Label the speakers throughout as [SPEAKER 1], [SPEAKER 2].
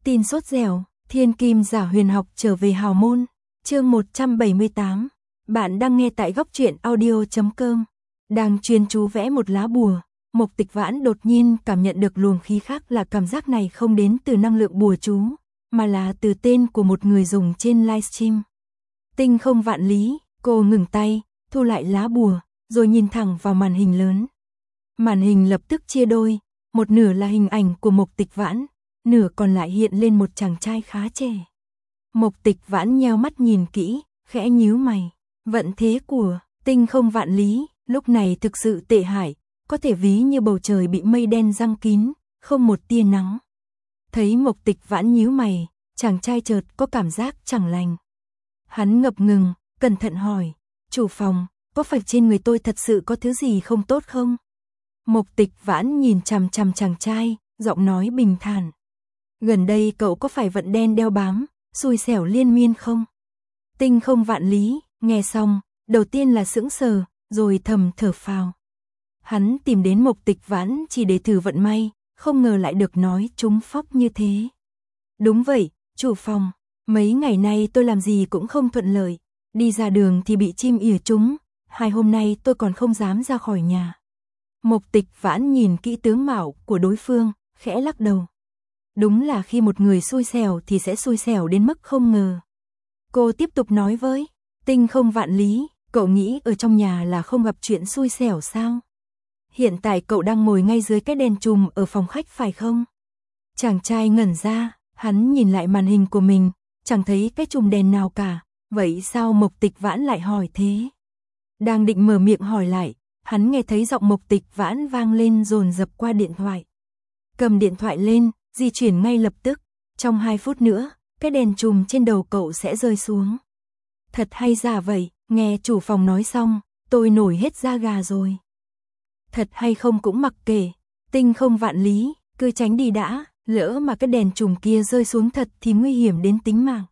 [SPEAKER 1] Tin sốt dẻo, thiên kim giả huyền học trở về hào môn. Chương 178. Bạn đang nghe tại góc truyện audio.com. Đang chuyên chú vẽ một lá bùa, Mộc Tịch Vãn đột nhiên cảm nhận được luồng khí khác, là cảm giác này không đến từ năng lượng bùa chú, mà là từ tên của một người dùng trên livestream. Tinh không vạn lý. Cô ngừng tay, thu lại lá bùa, rồi nhìn thẳng vào màn hình lớn. Màn hình lập tức chia đôi, một nửa là hình ảnh của Mộc Tịch Vãn, nửa còn lại hiện lên một chàng trai khá trẻ. Mộc Tịch Vãn nheo mắt nhìn kỹ, khẽ nhíu mày. Vận thế của tinh không vạn lý lúc này thực sự tệ hại, có thể ví như bầu trời bị mây đen giăng kín, không một tia nắng. Thấy Mộc Tịch Vãn nhíu mày, chàng trai chợt có cảm giác chẳng lành. Hắn ngập ngừng, cẩn thận hỏi, chủ phòng, có phải trên người tôi thật sự có thứ gì không tốt không? Mộc Tịch Vãn nhìn chằm chằm chàng trai, giọng nói bình thản. Gần đây cậu có phải vận đen đeo bám, xui xẻo liên miên không? Tinh không vạn lý, nghe xong, đầu tiên là sững sờ, rồi thầm thở phào. Hắn tìm đến Mộc Tịch Vãn chỉ để thử vận may, không ngờ lại được nói trúng phóc như thế. Đúng vậy, chủ phòng, mấy ngày nay tôi làm gì cũng không thuận lợi, đi ra đường thì bị chim ỉa trúng, 2 hôm nay tôi còn không dám ra khỏi nhà. Mộc Tịch Vãn nhìn kỹ tướng mạo của đối phương, khẽ lắc đầu. Đúng là khi một người xui xẻo thì sẽ xui xẻo đến mức không ngờ. Cô tiếp tục nói với tinh không vạn lý, cậu nghĩ ở trong nhà là không gặp chuyện xui xẻo sao? Hiện tại cậu đang ngồi ngay dưới cái đèn chùm ở phòng khách phải không? Chàng trai ngẩn ra, hắn nhìn lại màn hình của mình, chẳng thấy cái chùm đèn nào cả, vậy sao Mộc Tịch Vãn lại hỏi thế? Đang định mở miệng hỏi lại, hắn nghe thấy giọng Mộc Tịch Vãn vang lên dồn dập qua điện thoại. Cầm điện thoại lên, di chuyển ngay lập tức, trong 2 phút nữa, cái đèn chùm trên đầu cậu sẽ rơi xuống. Thật hay giả vậy, nghe chủ phòng nói xong, tôi nổi hết da gà rồi. Thật hay không cũng mặc kệ, tinh không vạn lý, cứ tránh đi đã, lỡ mà cái đèn chùm kia rơi xuống thật thì nguy hiểm đến tính mạng.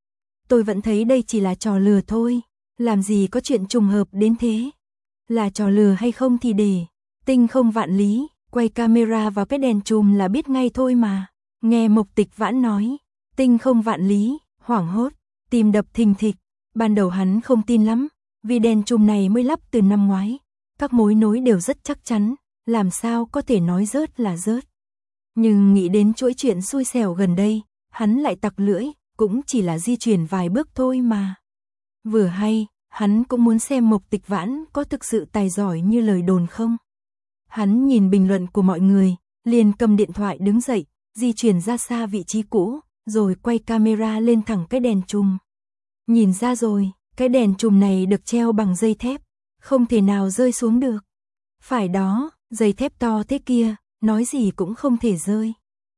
[SPEAKER 1] Tôi vẫn thấy đây chỉ là trò lừa thôi, làm gì có chuyện trùng hợp đến thế. Là trò lừa hay không thì để tinh không vạn lý quay camera vào cái đèn chùm là biết ngay thôi mà. Nghe Mộc Tịch Vãn nói, tinh không vạn lý hoảng hốt, tim đập thình thịch. Ban đầu hắn không tin lắm, vì đèn chùm này mới lắp từ năm ngoái, các mối nối đều rất chắc chắn, làm sao có thể nói rớt là rớt. Nhưng nghĩ đến chuỗi chuyện xui xẻo gần đây, hắn lại tặc lưỡi, cũng chỉ là di chuyển vài bước thôi mà. Vừa hay, hắn cũng muốn xem Mộc Tịch Vãn có thực sự tài giỏi như lời đồn không. Hắn nhìn bình luận của mọi người, liền cầm điện thoại đứng dậy, di chuyển ra xa vị trí cũ, rồi quay camera lên thẳng cái đèn chùm. Nhìn ra rồi, cái đèn chùm này được treo bằng dây thép, không thể nào rơi xuống được. Phải đó, dây thép to thế kia, nói gì cũng không thể rơi.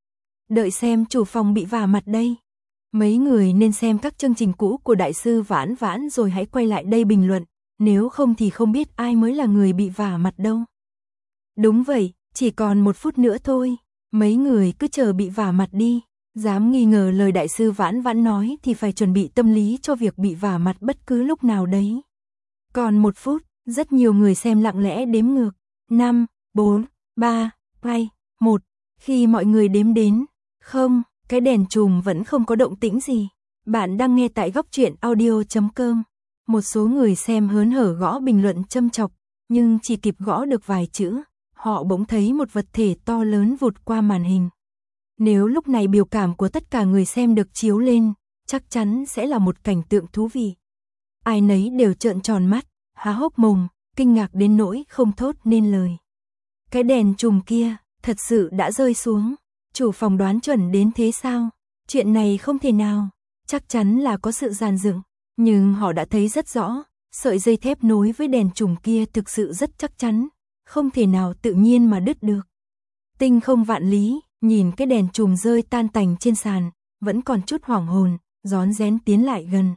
[SPEAKER 1] Đợi xem chủ phòng bị vả mặt đây. Mấy người nên xem các chương trình cũ của đại sư Vãn Vãn rồi hãy quay lại đây bình luận, nếu không thì không biết ai mới là người bị vả mặt đâu. Đúng vậy, chỉ còn 1 phút nữa thôi, mấy người cứ chờ bị vả mặt đi. Dám nghi ngờ lời đại sư Vãn Vãn nói thì phải chuẩn bị tâm lý cho việc bị vả mặt bất cứ lúc nào đấy. Còn 1 phút, rất nhiều người xem lặng lẽ đếm ngược. 5, 4, 3, 2, 1. Khi mọi người đếm đến, không, cái đèn chùm vẫn không có động tĩnh gì. Bạn đang nghe tại góc truyện audio.com. Một số người xem hớn hở gõ bình luận châm chọc, nhưng chỉ kịp gõ được vài chữ, họ bỗng thấy một vật thể to lớn vụt qua màn hình. Nếu lúc này biểu cảm của tất cả người xem được chiếu lên, chắc chắn sẽ là một cảnh tượng thú vị. Ai nấy đều trợn tròn mắt, há hốc mồm, kinh ngạc đến nỗi không thốt nên lời. Cái đèn chùm kia, thật sự đã rơi xuống. Chủ phòng đoán chuẩn đến thế sao? Chuyện này không thể nào, chắc chắn là có sự dàn dựng. Nhưng họ đã thấy rất rõ, sợi dây thép nối với đèn chùm kia thực sự rất chắc chắn, không thể nào tự nhiên mà đứt được. Tinh không vạn lý, nhìn cái đèn chùm rơi tan tành trên sàn, vẫn còn chút hoảng hồn, rón rén tiến lại gần.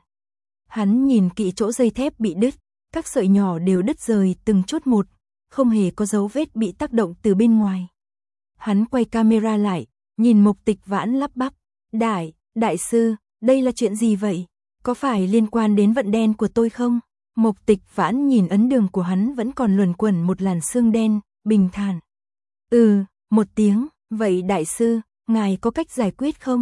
[SPEAKER 1] Hắn nhìn kỹ chỗ dây thép bị đứt, các sợi nhỏ đều đứt rời từng chút một, không hề có dấu vết bị tác động từ bên ngoài. Hắn quay camera lại, nhìn Mộc Tịch Vãn lắp bắp, đại sư, đây là chuyện gì vậy? Có phải liên quan đến vận đen của tôi không? Mộc Tịch Vãn nhìn ấn đường của hắn vẫn còn luẩn quẩn một làn sương đen, bình thản. Một tiếng, vậy đại sư, ngài có cách giải quyết không?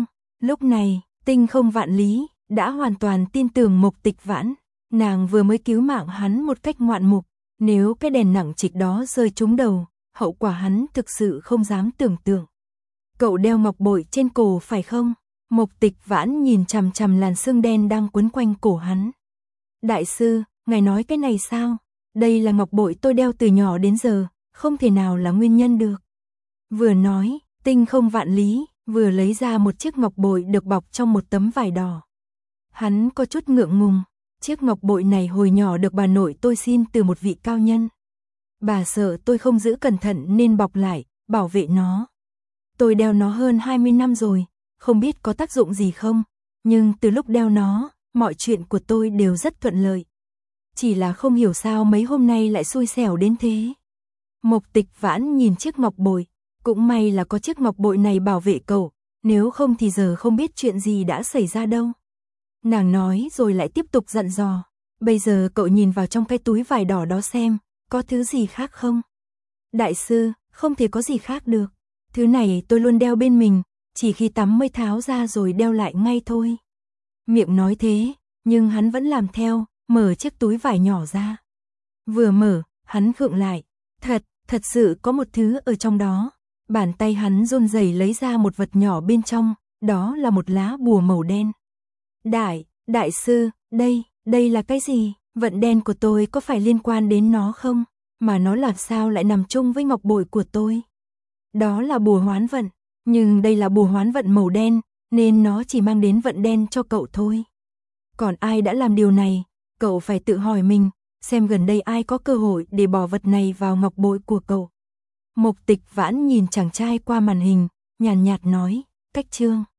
[SPEAKER 1] Lúc này, Tinh Không Vạn Lý đã hoàn toàn tin tưởng Mục Tịch Vãn, nàng vừa mới cứu mạng hắn một cách ngoạn mục, nếu cái đèn nặng trịch đó rơi trúng đầu, hậu quả hắn thực sự không dám tưởng tượng. Cậu đeo ngọc bội trên cổ phải không? Mục Tịch Vãn nhìn chằm chằm làn sương đen đang quấn quanh cổ hắn. Đại sư, ngài nói cái này sao? Đây là ngọc bội tôi đeo từ nhỏ đến giờ, không thể nào là nguyên nhân được. Vừa nói, Tinh Không Vạn Lý vừa lấy ra một chiếc ngọc bội được bọc trong một tấm vải đỏ. Hắn có chút ngượng ngùng, chiếc ngọc bội này hồi nhỏ được bà nội tôi xin từ một vị cao nhân. Bà sợ tôi không giữ cẩn thận nên bọc lại, bảo vệ nó. Tôi đeo nó hơn 20 năm rồi, không biết có tác dụng gì không, nhưng từ lúc đeo nó, mọi chuyện của tôi đều rất thuận lợi. Chỉ là không hiểu sao mấy hôm nay lại xui xẻo đến thế. Mục Tịch Vãn nhìn chiếc ngọc bội, cũng may là có chiếc ngọc bội này bảo vệ cậu, nếu không thì giờ không biết chuyện gì đã xảy ra đâu. Nàng nói rồi lại tiếp tục dặn dò, bây giờ cậu nhìn vào trong cái túi vải đỏ đó xem, có thứ gì khác không? Đại sư, không thể có gì khác được, thứ này tôi luôn đeo bên mình, chỉ khi tắm mới tháo ra rồi đeo lại ngay thôi. Miệng nói thế, nhưng hắn vẫn làm theo, mở chiếc túi vải nhỏ ra. Vừa mở, hắn khựng lại, thật sự có một thứ ở trong đó. Bàn tay hắn run rẩy lấy ra một vật nhỏ bên trong, đó là một lá bùa màu đen. Đại sư, đây là cái gì? Vận đen của tôi có phải liên quan đến nó không? Mà nó làm sao lại nằm chung với ngọc bội của tôi? Đó là bùa hoán vận, nhưng đây là bùa hoán vận màu đen, nên nó chỉ mang đến vận đen cho cậu thôi. Còn ai đã làm điều này, cậu phải tự hỏi mình, xem gần đây ai có cơ hội để bỏ vật này vào ngọc bội của cậu. Mục Tịch Vãn nhìn chàng trai qua màn hình, nhàn nhạt nói, cách chương.